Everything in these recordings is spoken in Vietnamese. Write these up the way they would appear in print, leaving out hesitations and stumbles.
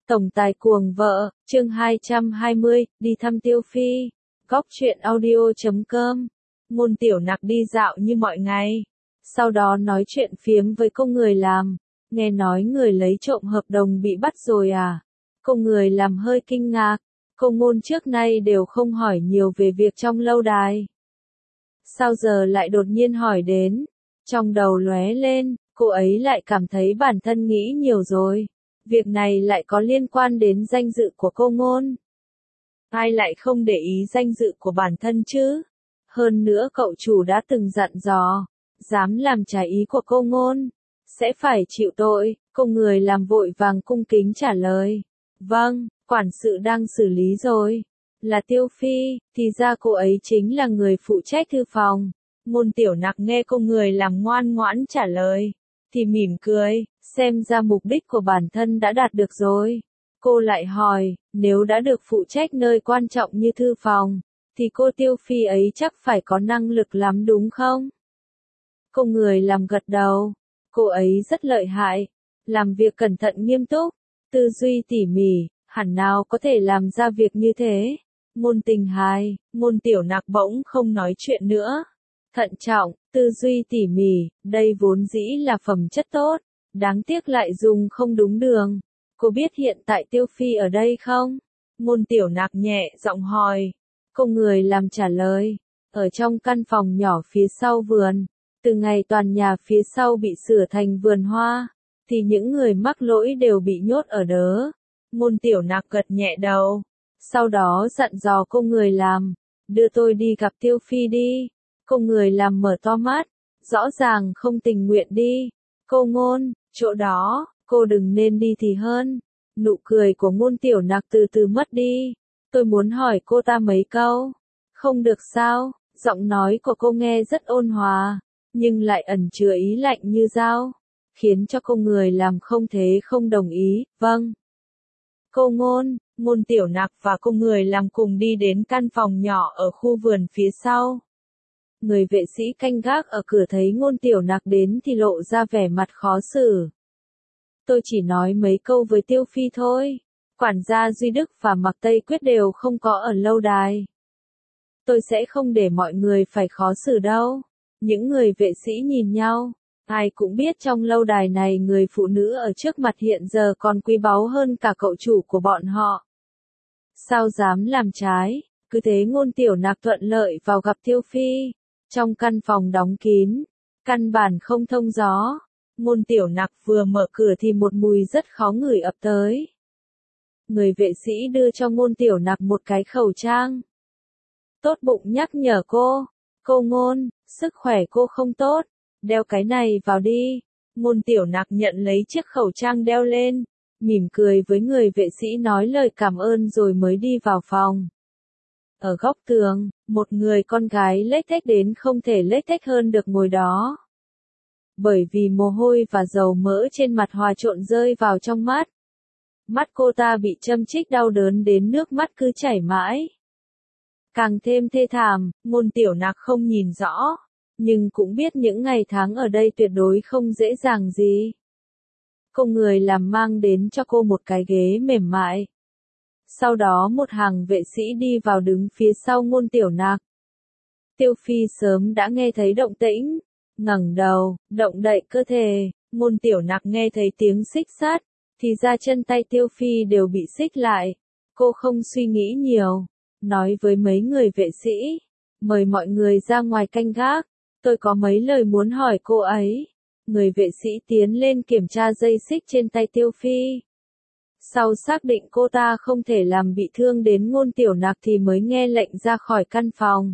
Tổng tài cuồng vợ, chương 220, đi thăm Tiêu Phi. Góc truyện audio.com. Ngôn Tiểu Nặc đi dạo như mọi ngày. Sau đó nói chuyện phiếm với cô người làm. Nghe nói người lấy trộm hợp đồng bị bắt rồi à? Cô người làm hơi kinh ngạc. Cô Ngôn trước nay đều không hỏi nhiều về việc trong lâu đài. Sao giờ lại đột nhiên hỏi đến? Trong đầu lóe lên, cô ấy lại cảm thấy bản thân nghĩ nhiều rồi. Việc này lại có liên quan đến danh dự của cô Ngôn. Ai lại không để ý danh dự của bản thân chứ? Hơn nữa cậu chủ đã từng dặn dò, dám làm trái ý của cô Ngôn, sẽ phải chịu tội. Cô người làm vội vàng cung kính trả lời. Vâng, quản sự đang xử lý rồi. Là Tiêu Phi, thì ra cô ấy chính là người phụ trách thư phòng. Ngôn Tiểu Nặc nghe cô người làm ngoan ngoãn trả lời, thì mỉm cười, xem ra mục đích của bản thân đã đạt được rồi. Cô lại hỏi, nếu đã được phụ trách nơi quan trọng như thư phòng, thì cô Tiêu Phi ấy chắc phải có năng lực lắm đúng không? Cô người làm gật đầu, cô ấy rất lợi hại, làm việc cẩn thận nghiêm túc, tư duy tỉ mỉ, hẳn nào có thể làm ra việc như thế. Ngôn Tình hài, Ngôn Tiểu Nặc bỗng không nói chuyện nữa. Thận trọng, tư duy tỉ mỉ, đây vốn dĩ là phẩm chất tốt, đáng tiếc lại dùng không đúng đường. Cô biết hiện tại Tiêu Phi ở đây không? Ngôn Tiểu Nặc nhẹ giọng hỏi. Cô người làm trả lời, ở trong căn phòng nhỏ phía sau vườn. Từ ngày toàn nhà phía sau bị sửa thành vườn hoa, thì những người mắc lỗi đều bị nhốt ở đó. Ngôn Tiểu Nặc gật nhẹ đầu. Sau đó dặn dò cô người làm, đưa tôi đi gặp Tiêu Phi đi. Cô người làm mở to mắt, rõ ràng không tình nguyện đi. Cô Ngôn, chỗ đó, cô đừng nên đi thì hơn. Nụ cười của Ngôn Tiểu Nặc từ từ mất đi. Tôi muốn hỏi cô ta mấy câu. Không được sao? Giọng nói của cô nghe rất ôn hòa, nhưng lại ẩn chứa ý lạnh như dao, khiến cho cô người làm không thể không đồng ý. Vâng. Cô Ngôn, Ngôn Tiểu Nặc và cô người làm cùng đi đến căn phòng nhỏ ở khu vườn phía sau. Người vệ sĩ canh gác ở cửa thấy Ngôn Tiểu Nặc đến thì lộ ra vẻ mặt khó xử. Tôi chỉ nói mấy câu với Tiêu Phi thôi. Quản gia Duy Đức và Mạc Tây Quyết đều không có ở lâu đài. Tôi sẽ không để mọi người phải khó xử đâu. Những người vệ sĩ nhìn nhau. Ai cũng biết trong lâu đài này người phụ nữ ở trước mặt hiện giờ còn quý báu hơn cả cậu chủ của bọn họ. Sao dám làm trái? Cứ thế Ngôn Tiểu Nặc thuận lợi vào gặp Tiêu Phi. Trong căn phòng đóng kín, căn bản không thông gió. Ngôn Tiểu Nặc vừa mở cửa thì một mùi rất khó ngửi ập tới. Người vệ sĩ đưa cho Ngôn Tiểu Nặc một cái khẩu trang. Tốt bụng nhắc nhở cô. Cô Ngôn, sức khỏe cô không tốt. Đeo cái này vào đi. Ngôn Tiểu Nặc nhận lấy chiếc khẩu trang đeo lên, mỉm cười với người vệ sĩ nói lời cảm ơn rồi mới đi vào phòng. Ở góc tường, một người con gái lếch thếch đến không thể lếch thếch hơn được ngồi đó. Bởi vì mồ hôi và dầu mỡ trên mặt hòa trộn rơi vào trong mắt. Mắt cô ta bị châm chích đau đớn đến nước mắt cứ chảy mãi. Càng thêm thê thảm, Ngôn Tiểu Nặc không nhìn rõ, nhưng cũng biết những ngày tháng ở đây tuyệt đối không dễ dàng gì. Cô người làm mang đến cho cô một cái ghế mềm mại. Sau đó một hàng vệ sĩ đi vào đứng phía sau Ngôn Tiểu Nặc. Tiêu Phi sớm đã nghe thấy động tĩnh, ngẩng đầu, động đậy cơ thể. Ngôn Tiểu Nặc nghe thấy tiếng xích sắt, thì ra chân tay Tiêu Phi đều bị xích lại. Cô không suy nghĩ nhiều, nói với mấy người vệ sĩ, mời mọi người ra ngoài canh gác, tôi có mấy lời muốn hỏi cô ấy. Người vệ sĩ tiến lên kiểm tra dây xích trên tay Tiêu Phi. Sau xác định cô ta không thể làm bị thương đến Ngôn Tiểu Nặc thì mới nghe lệnh ra khỏi căn phòng.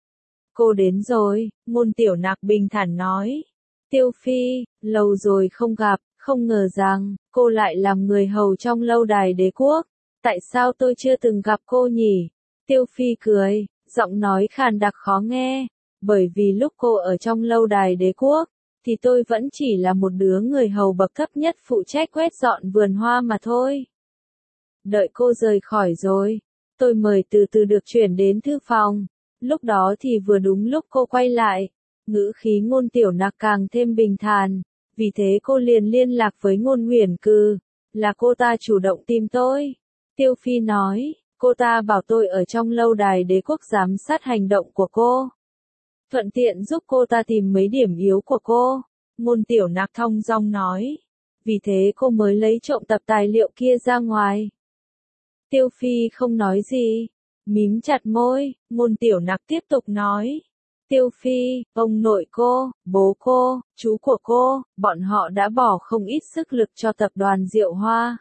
Cô đến rồi, Ngôn Tiểu Nặc bình thản nói. Tiêu Phi, lâu rồi không gặp, không ngờ rằng, cô lại làm người hầu trong lâu đài đế quốc. Tại sao tôi chưa từng gặp cô nhỉ? Tiêu Phi cười, giọng nói khàn đặc khó nghe. Bởi vì lúc cô ở trong lâu đài đế quốc, thì tôi vẫn chỉ là một đứa người hầu bậc thấp nhất phụ trách quét dọn vườn hoa mà thôi. Đợi cô rời khỏi rồi, tôi mời từ từ được chuyển đến thư phòng. Lúc đó thì vừa đúng lúc cô quay lại. Ngữ khí Ngôn Tiểu Nặc càng thêm bình thản. Vì thế cô liền liên lạc với Ngôn Huyền Cừ. Là cô ta chủ động tìm tôi. Tiêu Phi nói, cô ta bảo tôi ở trong lâu đài đế quốc giám sát hành động của cô. Thuận tiện giúp cô ta tìm mấy điểm yếu của cô. Ngôn Tiểu Nặc thong dong nói. Vì thế cô mới lấy trộm tập tài liệu kia ra ngoài. Tiêu Phi không nói gì. Mím chặt môi, Ngôn Tiểu Nặc tiếp tục nói. Tiêu Phi, ông nội cô, bố cô, chú của cô, bọn họ đã bỏ không ít sức lực cho tập đoàn Diệu Hoa.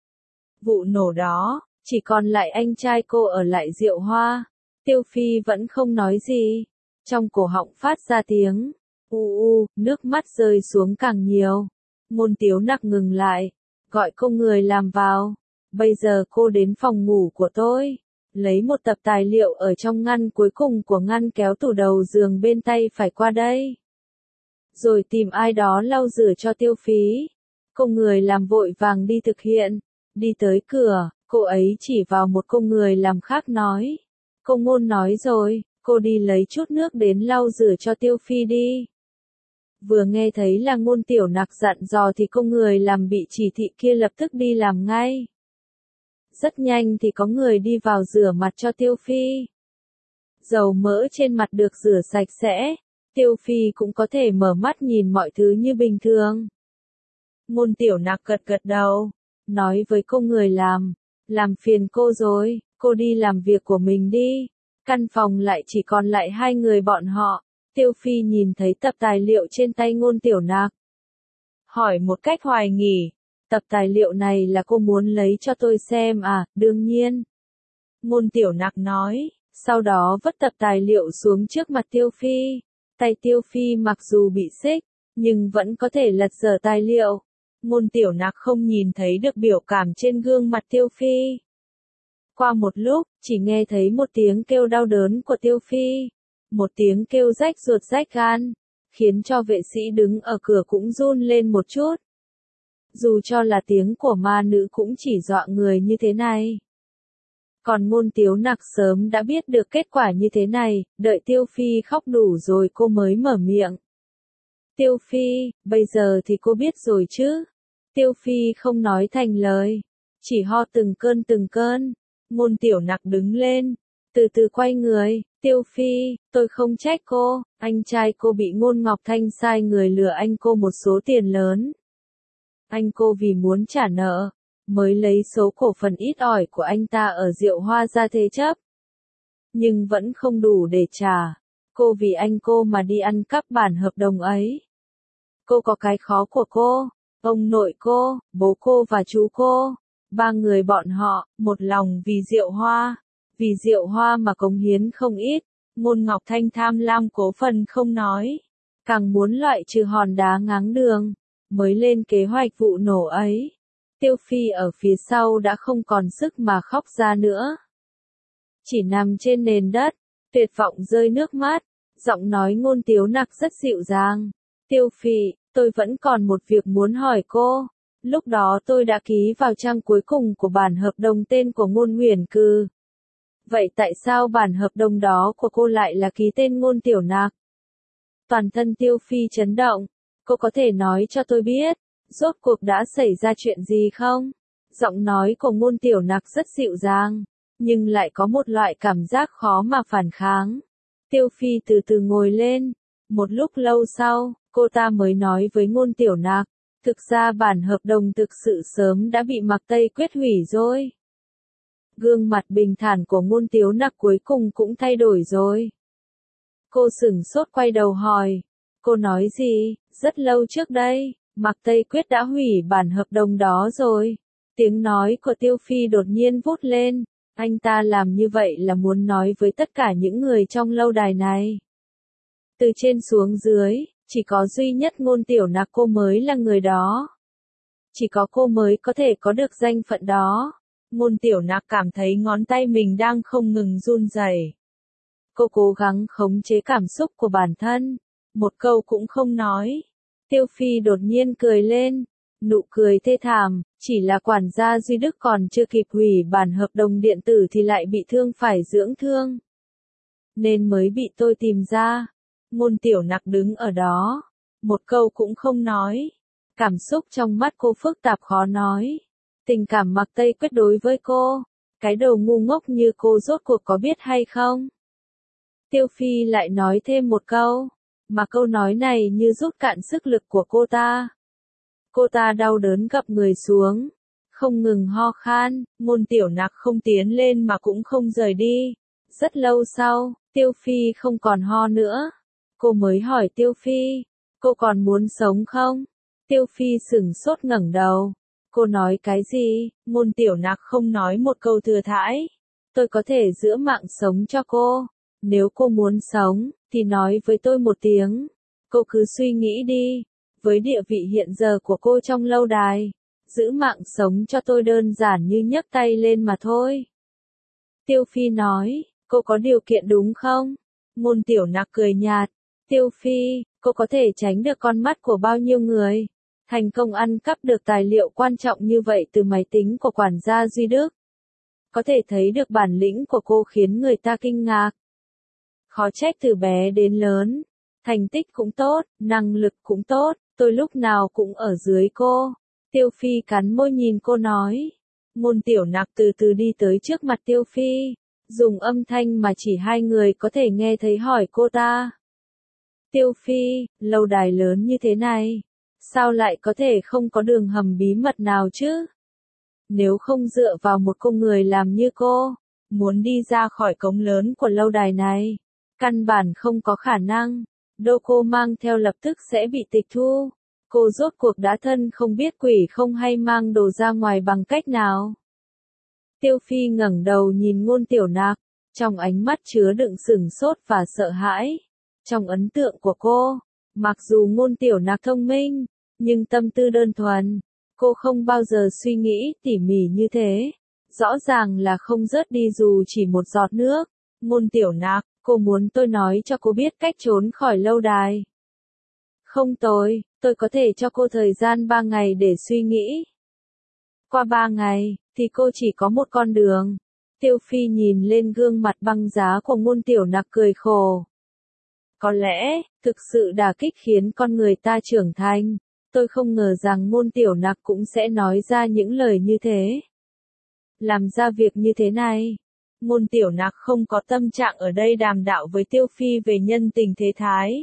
Vụ nổ đó, chỉ còn lại anh trai cô ở lại Diệu Hoa. Tiêu Phi vẫn không nói gì. Trong cổ họng phát ra tiếng. Nước mắt rơi xuống càng nhiều. Ngôn Tiếu Nặc ngừng lại. Gọi cô người làm vào. Bây giờ cô đến phòng ngủ của tôi. Lấy một tập tài liệu ở trong ngăn cuối cùng của ngăn kéo tủ đầu giường bên tay phải qua đây. Rồi tìm ai đó lau rửa cho Tiêu Phí. Cô người làm vội vàng đi thực hiện. Đi tới cửa, cô ấy chỉ vào một cô người làm khác nói. Cô Ngôn nói rồi, cô đi lấy chút nước đến lau rửa cho Tiêu Phi đi. Vừa nghe thấy là Ngôn Tiểu Nặc dặn dò thì cô người làm bị chỉ thị kia lập tức đi làm ngay. Rất nhanh thì có người đi vào rửa mặt cho Tiêu Phi. Dầu mỡ trên mặt được rửa sạch sẽ, Tiêu Phi cũng có thể mở mắt nhìn mọi thứ như bình thường. Ngôn Tiểu Nặc gật gật đầu, nói với cô người làm phiền cô rồi, cô đi làm việc của mình đi. Căn phòng lại chỉ còn lại hai người bọn họ. Tiêu Phi nhìn thấy tập tài liệu trên tay Ngôn Tiểu Nặc. Hỏi một cách hoài nghi, tập tài liệu này là cô muốn lấy cho tôi xem à, đương nhiên. Ngôn Tiểu Nặc nói, sau đó vứt tập tài liệu xuống trước mặt Tiêu Phi. Tay Tiêu Phi mặc dù bị xích, nhưng vẫn có thể lật dở tài liệu. Ngôn Tiểu Nặc không nhìn thấy được biểu cảm trên gương mặt Tiêu Phi. Qua một lúc, chỉ nghe thấy một tiếng kêu đau đớn của Tiêu Phi. Một tiếng kêu rách ruột rách gan, khiến cho vệ sĩ đứng ở cửa cũng run lên một chút. Dù cho là tiếng của ma nữ cũng chỉ dọa người như thế này. Còn Ngôn Tiếu Nặc sớm đã biết được kết quả như thế này, đợi Tiêu Phi khóc đủ rồi cô mới mở miệng. Tiêu Phi, bây giờ thì cô biết rồi chứ? Tiêu Phi không nói thành lời, chỉ ho từng cơn. Ngôn Tiểu Nặc đứng lên, từ từ quay người. Tiêu Phi, tôi không trách cô, anh trai cô bị Ngôn Ngọc Thanh sai người lừa anh cô một số tiền lớn. Anh cô vì muốn trả nợ, mới lấy số cổ phần ít ỏi của anh ta ở Diệu Hoa ra thế chấp. Nhưng vẫn không đủ để trả. Cô vì anh cô mà đi ăn cắp bản hợp đồng ấy. Cô có cái khó của cô, ông nội cô, bố cô và chú cô. Ba người bọn họ, một lòng vì Diệu Hoa. Vì Diệu Hoa mà cống hiến không ít. Ngôn Ngọc Thanh tham lam cố phần không nói. Càng muốn loại trừ hòn đá ngáng đường. Mới lên kế hoạch vụ nổ ấy. Tiêu Phi ở phía sau đã không còn sức mà khóc ra nữa. Chỉ nằm trên nền đất, tuyệt vọng rơi nước mắt. Giọng nói Ngôn Tiếu Nặc rất dịu dàng. Tiêu Phi, tôi vẫn còn một việc muốn hỏi cô. Lúc đó tôi đã ký vào trang cuối cùng của bản hợp đồng tên của Ngôn Nguyền Cư. Vậy tại sao bản hợp đồng đó của cô lại là ký tên Ngôn Tiểu Nặc? Toàn thân Tiêu Phi chấn động. Cô có thể nói cho tôi biết, rốt cuộc đã xảy ra chuyện gì không? Giọng nói của Ngôn Tiểu Nặc rất dịu dàng, nhưng lại có một loại cảm giác khó mà phản kháng. Tiêu Phi từ từ ngồi lên. Một lúc lâu sau, cô ta mới nói với Ngôn Tiểu Nặc, thực ra bản hợp đồng thực sự sớm đã bị Mạc Tây Quyết hủy rồi. Gương mặt bình thản của Ngôn Tiếu Nặc cuối cùng cũng thay đổi rồi. Cô sửng sốt quay đầu hỏi. Cô nói gì? Rất lâu trước đây, Mạc Tây Quyết đã hủy bản hợp đồng đó rồi. Tiếng nói của Tiêu Phi đột nhiên vút lên. Anh ta làm như vậy là muốn nói với tất cả những người trong lâu đài này. Từ trên xuống dưới, chỉ có duy nhất Ngôn Tiểu Nặc cô mới là người đó. Chỉ có cô mới có thể có được danh phận đó. Ngôn Tiểu Nặc cảm thấy ngón tay mình đang không ngừng run rẩy. Cô cố gắng khống chế cảm xúc của bản thân. Một câu cũng không nói. Tiêu Phi đột nhiên cười lên. Nụ cười thê thảm, chỉ là quản gia Duy Đức còn chưa kịp hủy bản hợp đồng điện tử thì lại bị thương phải dưỡng thương. Nên mới bị tôi tìm ra. Ngôn Tiểu Nặc đứng ở đó. Một câu cũng không nói. Cảm xúc trong mắt cô phức tạp khó nói. Tình cảm Mạc Tây Quyết đối với cô. Cái đồ ngu ngốc như cô rốt cuộc có biết hay không? Tiêu Phi lại nói thêm một câu. Mà câu nói này như rút cạn sức lực của cô ta. Cô ta đau đớn gập người xuống. Không ngừng ho khan, Ngôn Tiểu Nặc không tiến lên mà cũng không rời đi. Rất lâu sau, Tiêu Phi không còn ho nữa. Cô mới hỏi Tiêu Phi, cô còn muốn sống không? Tiêu Phi sửng sốt ngẩng đầu. Cô nói cái gì? Ngôn Tiểu Nặc không nói một câu thừa thãi. Tôi có thể giữ mạng sống cho cô. Nếu cô muốn sống, thì nói với tôi một tiếng. Cô cứ suy nghĩ đi. Với địa vị hiện giờ của cô trong lâu đài, giữ mạng sống cho tôi đơn giản như nhấc tay lên mà thôi. Tiêu Phi nói, cô có điều kiện đúng không? Ngôn Tiểu Nặc cười nhạt. Tiêu Phi, cô có thể tránh được con mắt của bao nhiêu người? Thành công ăn cắp được tài liệu quan trọng như vậy từ máy tính của quản gia Duy Đức. Có thể thấy được bản lĩnh của cô khiến người ta kinh ngạc. Khó trách từ bé đến lớn. Thành tích cũng tốt, năng lực cũng tốt, tôi lúc nào cũng ở dưới cô. Tiêu Phi cắn môi nhìn cô nói. Ngôn Tiểu Nặc từ từ đi tới trước mặt Tiêu Phi, dùng âm thanh mà chỉ hai người có thể nghe thấy hỏi cô ta. Tiêu Phi, lâu đài lớn như thế này, sao lại có thể không có đường hầm bí mật nào chứ? Nếu không dựa vào một cô người làm như cô, muốn đi ra khỏi cống lớn của lâu đài này, căn bản không có khả năng. Đồ cô mang theo lập tức sẽ bị tịch thu. Cô rốt cuộc đã thân không biết quỷ không hay mang đồ ra ngoài bằng cách nào? Tiêu Phi ngẩng đầu nhìn Ngôn Tiểu Nặc, trong ánh mắt chứa đựng sửng sốt và sợ hãi. Trong ấn tượng của cô, mặc dù Ngôn Tiểu Nặc thông minh, nhưng tâm tư đơn thuần, cô không bao giờ suy nghĩ tỉ mỉ như thế. Rõ ràng là không rớt đi dù chỉ một giọt nước. Ngôn Tiểu Nặc, cô muốn tôi nói cho cô biết cách trốn khỏi lâu đài. Không tôi có thể cho cô thời gian 3 ngày để suy nghĩ. Qua 3 ngày, thì cô chỉ có một con đường. Tiêu Phi nhìn lên gương mặt băng giá của Ngôn Tiểu Nặc cười khổ. Có lẽ, thực sự đả kích khiến con người ta trưởng thành. Tôi không ngờ rằng Ngôn Tiểu Nặc cũng sẽ nói ra những lời như thế. Làm ra việc như thế này. Ngôn Tiểu Nặc không có tâm trạng ở đây đàm đạo với Tiêu Phi về nhân tình thế thái.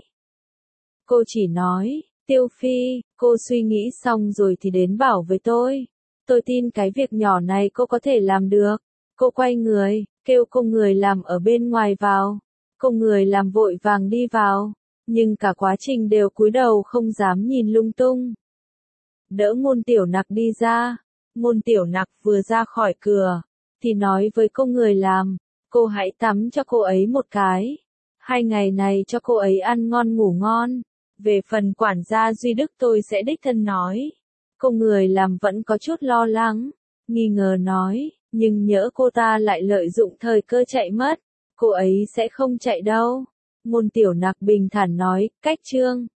Cô chỉ nói, Tiêu Phi, cô suy nghĩ xong rồi thì đến bảo với tôi. Tôi tin cái việc nhỏ này cô có thể làm được. Cô quay người, kêu cô người làm ở bên ngoài vào. Cô người làm vội vàng đi vào, nhưng cả quá trình đều cúi đầu không dám nhìn lung tung. Đỡ Ngôn Tiểu Nặc đi ra. Ngôn Tiểu Nặc vừa ra khỏi cửa, thì nói với cô người làm, cô hãy tắm cho cô ấy một cái. 2 ngày này cho cô ấy ăn ngon ngủ ngon. Về phần quản gia Duy Đức tôi sẽ đích thân nói. Cô người làm vẫn có chút lo lắng, nghi ngờ nói, nhưng nhỡ cô ta lại lợi dụng thời cơ chạy mất. Cô ấy sẽ không chạy đâu. Ngôn Tiểu Nặc bình thản nói, cách chương.